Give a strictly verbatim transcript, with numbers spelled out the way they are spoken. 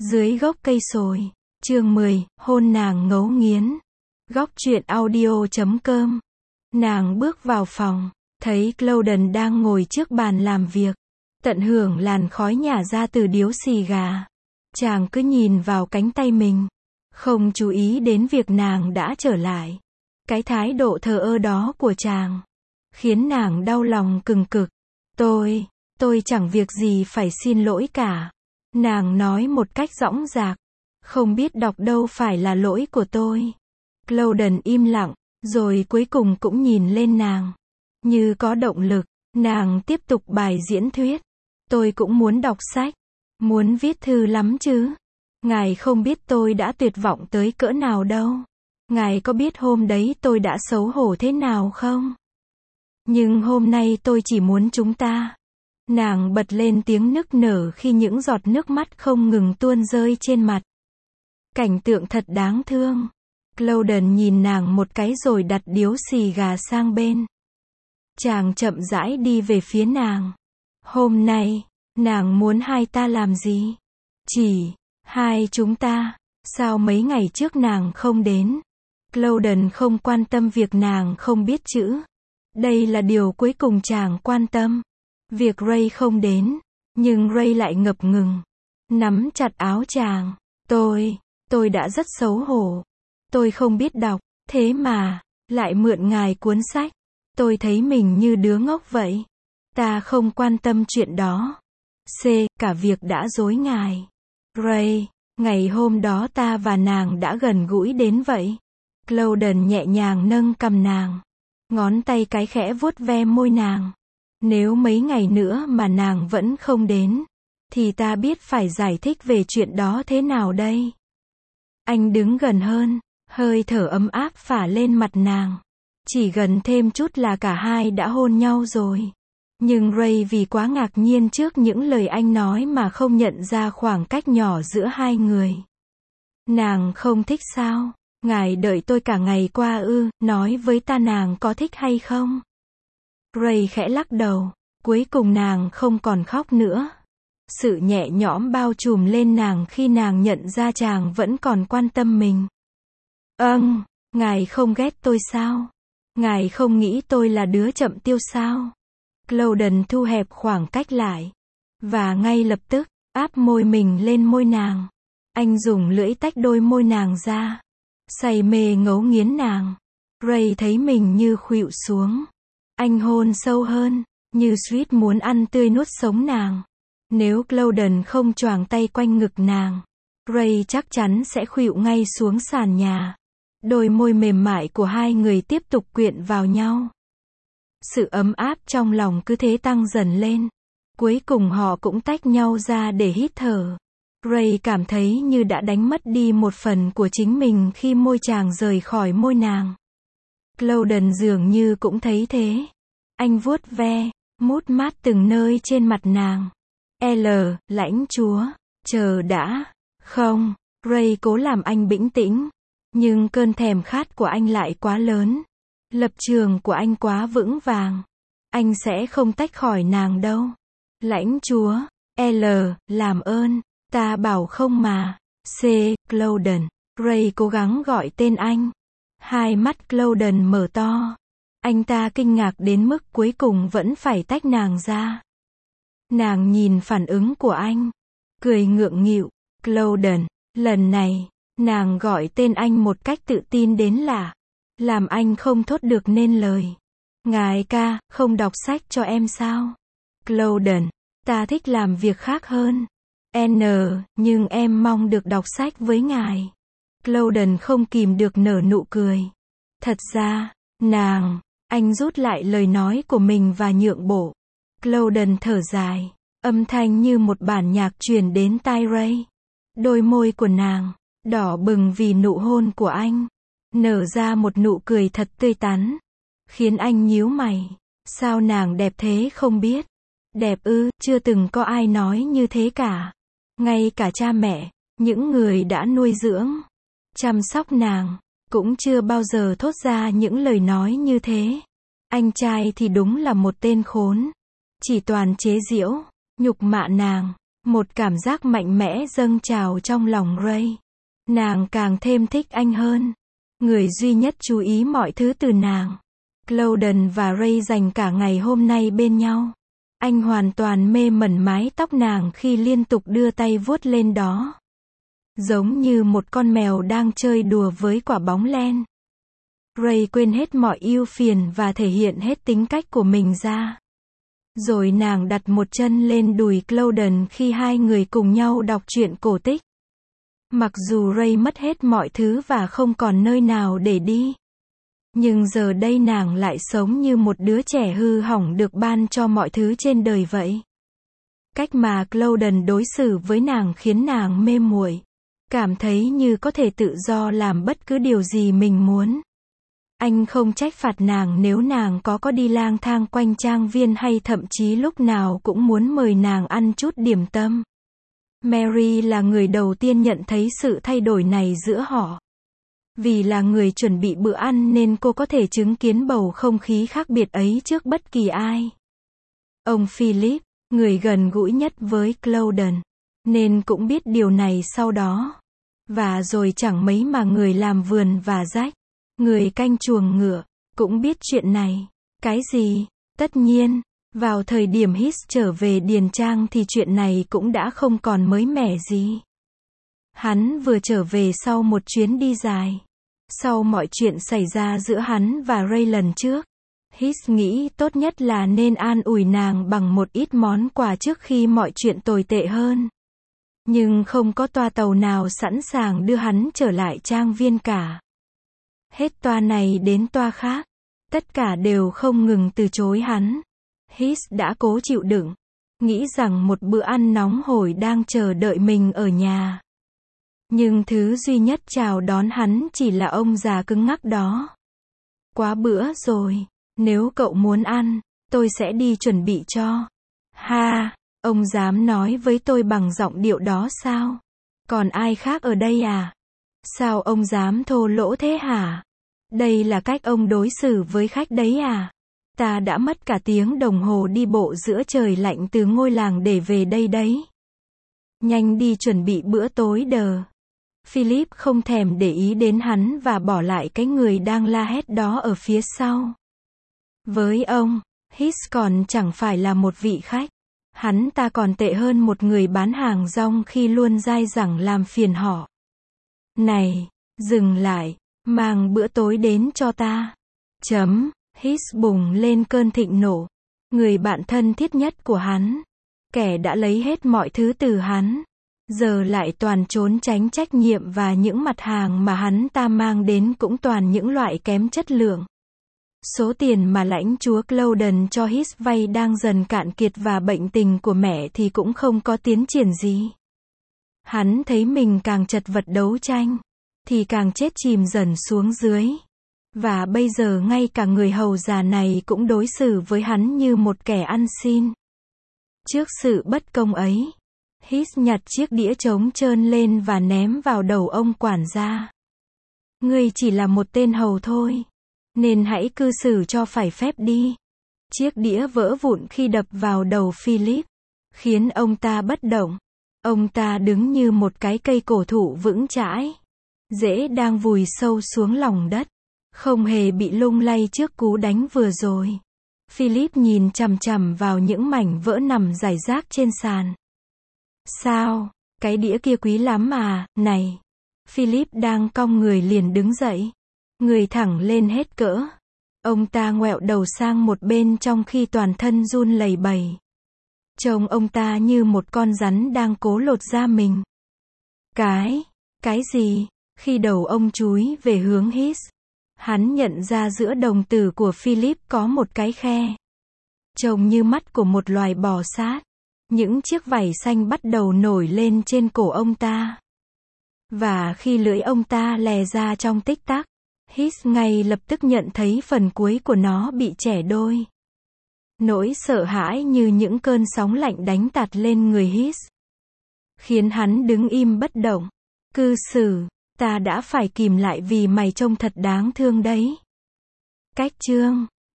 Dưới gốc cây sồi. Chương mười, hôn nàng ngấu nghiến. Góc truyện audio chấm com. Nàng bước vào phòng, thấy Clauden đang ngồi trước bàn làm việc, tận hưởng làn khói nhả ra từ điếu xì gà. Chàng cứ nhìn vào cánh tay mình, không chú ý đến việc nàng đã trở lại. Cái thái độ thờ ơ đó của chàng khiến nàng đau lòng cừng cực. Tôi, tôi chẳng việc gì phải xin lỗi cả. Nàng nói một cách dõng dạc. Không biết đọc đâu phải là lỗi của tôi. Clauden im lặng, rồi cuối cùng cũng nhìn lên nàng. Như có động lực, nàng tiếp tục bài diễn thuyết. Tôi cũng muốn đọc sách, muốn viết thư lắm chứ. Ngài không biết tôi đã tuyệt vọng tới cỡ nào đâu. Ngài có biết hôm đấy tôi đã xấu hổ thế nào không? Nhưng hôm nay tôi chỉ muốn chúng ta. Nàng bật lên tiếng nức nở khi những giọt nước mắt không ngừng tuôn rơi trên mặt. Cảnh tượng thật đáng thương. Clauden nhìn nàng một cái rồi đặt điếu xì gà sang bên. Chàng chậm rãi đi về phía nàng. Hôm nay, nàng muốn hai ta làm gì? Chỉ, hai chúng ta. Sao mấy ngày trước nàng không đến? Clauden không quan tâm việc nàng không biết chữ. Đây là điều cuối cùng chàng quan tâm. Việc Ray không đến. Nhưng Ray lại ngập ngừng. Nắm chặt áo chàng. Tôi, tôi đã rất xấu hổ. Tôi không biết đọc, thế mà, lại mượn ngài cuốn sách. Tôi thấy mình như đứa ngốc vậy. Ta không quan tâm chuyện đó. C. Cả việc đã dối ngài. Ray, ngày hôm đó ta và nàng đã gần gũi đến vậy. Clauden nhẹ nhàng nâng cằm nàng. Ngón tay cái khẽ vuốt ve môi nàng. Nếu mấy ngày nữa mà nàng vẫn không đến, thì ta biết phải giải thích về chuyện đó thế nào đây? Anh đứng gần hơn, hơi thở ấm áp phả lên mặt nàng. Chỉ gần thêm chút là cả hai đã hôn nhau rồi. Nhưng Ray vì quá ngạc nhiên trước những lời anh nói mà không nhận ra khoảng cách nhỏ giữa hai người. Nàng không thích sao? Ngài đợi tôi cả ngày qua ư? Nói với ta nàng có thích hay không? Ray khẽ lắc đầu. Cuối cùng nàng không còn khóc nữa. Sự nhẹ nhõm bao trùm lên nàng khi nàng nhận ra chàng vẫn còn quan tâm mình. Âng, ngài không ghét tôi sao? Ngài không nghĩ tôi là đứa chậm tiêu sao? Clauden thu hẹp khoảng cách lại. Và ngay lập tức, áp môi mình lên môi nàng. Anh dùng lưỡi tách đôi môi nàng ra. Say mê ngấu nghiến nàng. Ray thấy mình như khuỵu xuống. Anh hôn sâu hơn, như suýt muốn ăn tươi nuốt sống nàng. Nếu Clauden không choàng tay quanh ngực nàng, Ray chắc chắn sẽ khuỵu ngay xuống sàn nhà. Đôi môi mềm mại của hai người tiếp tục quyện vào nhau. Sự ấm áp trong lòng cứ thế tăng dần lên. Cuối cùng họ cũng tách nhau ra để hít thở. Ray cảm thấy như đã đánh mất đi một phần của chính mình khi môi chàng rời khỏi môi nàng. Clauden dường như cũng thấy thế. Anh vuốt ve, mút mát từng nơi trên mặt nàng. L, lãnh chúa, chờ đã. Không, Ray cố làm anh bĩnh tĩnh. Nhưng cơn thèm khát của anh lại quá lớn. Lập trường của anh quá vững vàng. Anh sẽ không tách khỏi nàng đâu. Lãnh chúa, L, làm ơn, ta bảo không mà. C, Clauden. Ray cố gắng gọi tên anh. Hai mắt Clauden mở to. Anh ta kinh ngạc đến mức cuối cùng vẫn phải tách nàng ra. Nàng nhìn phản ứng của anh, cười ngượng nghịu. Clauden, lần này, nàng gọi tên anh một cách tự tin đến lạ, làm anh không thốt được nên lời. Ngài ca, không đọc sách cho em sao? Clauden, ta thích làm việc khác hơn. N, nhưng em mong được đọc sách với ngài. Clauden không kìm được nở nụ cười. Thật ra, nàng, anh rút lại lời nói của mình và nhượng bộ. Clauden thở dài, âm thanh như một bản nhạc truyền đến tai Ray. Đôi môi của nàng đỏ bừng vì nụ hôn của anh, nở ra một nụ cười thật tươi tắn, khiến anh nhíu mày. Sao nàng đẹp thế không biết? Đẹp ư? Chưa từng có ai nói như thế cả. Ngay cả cha mẹ, những người đã nuôi dưỡng, chăm sóc nàng, cũng chưa bao giờ thốt ra những lời nói như thế. Anh trai thì đúng là một tên khốn. Chỉ toàn chế giễu, nhục mạ nàng. Một cảm giác mạnh mẽ dâng trào trong lòng Ray. Nàng càng thêm thích anh hơn. Người duy nhất chú ý mọi thứ từ nàng. Clouden và Ray dành cả ngày hôm nay bên nhau. Anh hoàn toàn mê mẩn mái tóc nàng khi liên tục đưa tay vuốt lên đó. Giống như một con mèo đang chơi đùa với quả bóng len. Ray quên hết mọi ưu phiền và thể hiện hết tính cách của mình ra. Rồi nàng đặt một chân lên đùi Clouden khi hai người cùng nhau đọc truyện cổ tích. Mặc dù Ray mất hết mọi thứ và không còn nơi nào để đi. Nhưng giờ đây nàng lại sống như một đứa trẻ hư hỏng được ban cho mọi thứ trên đời vậy. Cách mà Clouden đối xử với nàng khiến nàng mê muội. Cảm thấy như có thể tự do làm bất cứ điều gì mình muốn. Anh không trách phạt nàng nếu nàng có có đi lang thang quanh trang viên hay thậm chí lúc nào cũng muốn mời nàng ăn chút điểm tâm. Mary là người đầu tiên nhận thấy sự thay đổi này giữa họ. Vì là người chuẩn bị bữa ăn nên cô có thể chứng kiến bầu không khí khác biệt ấy trước bất kỳ ai. Ông Philip, người gần gũi nhất với Clouden, nên cũng biết điều này sau đó. Và rồi chẳng mấy mà người làm vườn và Jack, người canh chuồng ngựa, cũng biết chuyện này. Cái gì? Tất nhiên, vào thời điểm His trở về điền trang thì chuyện này cũng đã không còn mới mẻ gì. Hắn vừa trở về sau một chuyến đi dài. Sau mọi chuyện xảy ra giữa hắn và Ray lần trước, His nghĩ tốt nhất là nên an ủi nàng bằng một ít món quà trước khi mọi chuyện tồi tệ hơn. Nhưng không có toa tàu nào sẵn sàng đưa hắn trở lại trang viên cả. Hết toa này đến toa khác, tất cả đều không ngừng từ chối hắn. His đã cố chịu đựng, nghĩ rằng một bữa ăn nóng hổi đang chờ đợi mình ở nhà. Nhưng thứ duy nhất chào đón hắn chỉ là ông già cứng ngắc đó. Quá bữa rồi, nếu cậu muốn ăn, tôi sẽ đi chuẩn bị cho. Ha, ông dám nói với tôi bằng giọng điệu đó sao? Còn ai khác ở đây à? Sao ông dám thô lỗ thế hả? Đây là cách ông đối xử với khách đấy à? Ta đã mất cả tiếng đồng hồ đi bộ giữa trời lạnh từ ngôi làng để về đây đấy. Nhanh đi chuẩn bị bữa tối đờ. Philip không thèm để ý đến hắn và bỏ lại cái người đang la hét đó ở phía sau. Với ông, His còn chẳng phải là một vị khách. Hắn ta còn tệ hơn một người bán hàng rong khi luôn dai dẳng làm phiền họ. Này, dừng lại, mang bữa tối đến cho ta. Chấm, His bùng lên cơn thịnh nộ. Người bạn thân thiết nhất của hắn. Kẻ đã lấy hết mọi thứ từ hắn. Giờ lại toàn trốn tránh trách nhiệm và những mặt hàng mà hắn ta mang đến cũng toàn những loại kém chất lượng. Số tiền mà lãnh chúa Clouden cho His vay đang dần cạn kiệt và bệnh tình của mẹ thì cũng không có tiến triển gì. Hắn thấy mình càng chật vật đấu tranh, thì càng chết chìm dần xuống dưới. Và bây giờ ngay cả người hầu già này cũng đối xử với hắn như một kẻ ăn xin. Trước sự bất công ấy, His nhặt chiếc đĩa trống trơn lên và ném vào đầu ông quản gia. Ngươi chỉ là một tên hầu thôi, nên hãy cư xử cho phải phép đi. Chiếc đĩa vỡ vụn khi đập vào đầu Philip, khiến ông ta bất động. Ông ta đứng như một cái cây cổ thụ vững chãi, rễ đang vùi sâu xuống lòng đất, không hề bị lung lay trước cú đánh vừa rồi. Philip nhìn chằm chằm vào những mảnh vỡ nằm rải rác trên sàn. Sao, cái đĩa kia quý lắm mà, này. Philip đang cong người liền đứng dậy. Người thẳng lên hết cỡ. Ông ta ngoẹo đầu sang một bên trong khi toàn thân run lẩy bẩy. Trông ông ta như một con rắn đang cố lột da mình. Cái, cái gì? Khi đầu ông chúi về hướng His, hắn nhận ra giữa đồng tử của Philip có một cái khe. Trông như mắt của một loài bò sát. Những chiếc vảy xanh bắt đầu nổi lên trên cổ ông ta. Và khi lưỡi ông ta lè ra trong tích tắc, His ngay lập tức nhận thấy phần cuối của nó bị chẻ đôi. Nỗi sợ hãi như những cơn sóng lạnh đánh tạt lên người His, khiến hắn đứng im bất động. Cư xử, ta đã phải kìm lại vì mày trông thật đáng thương đấy. Cách chương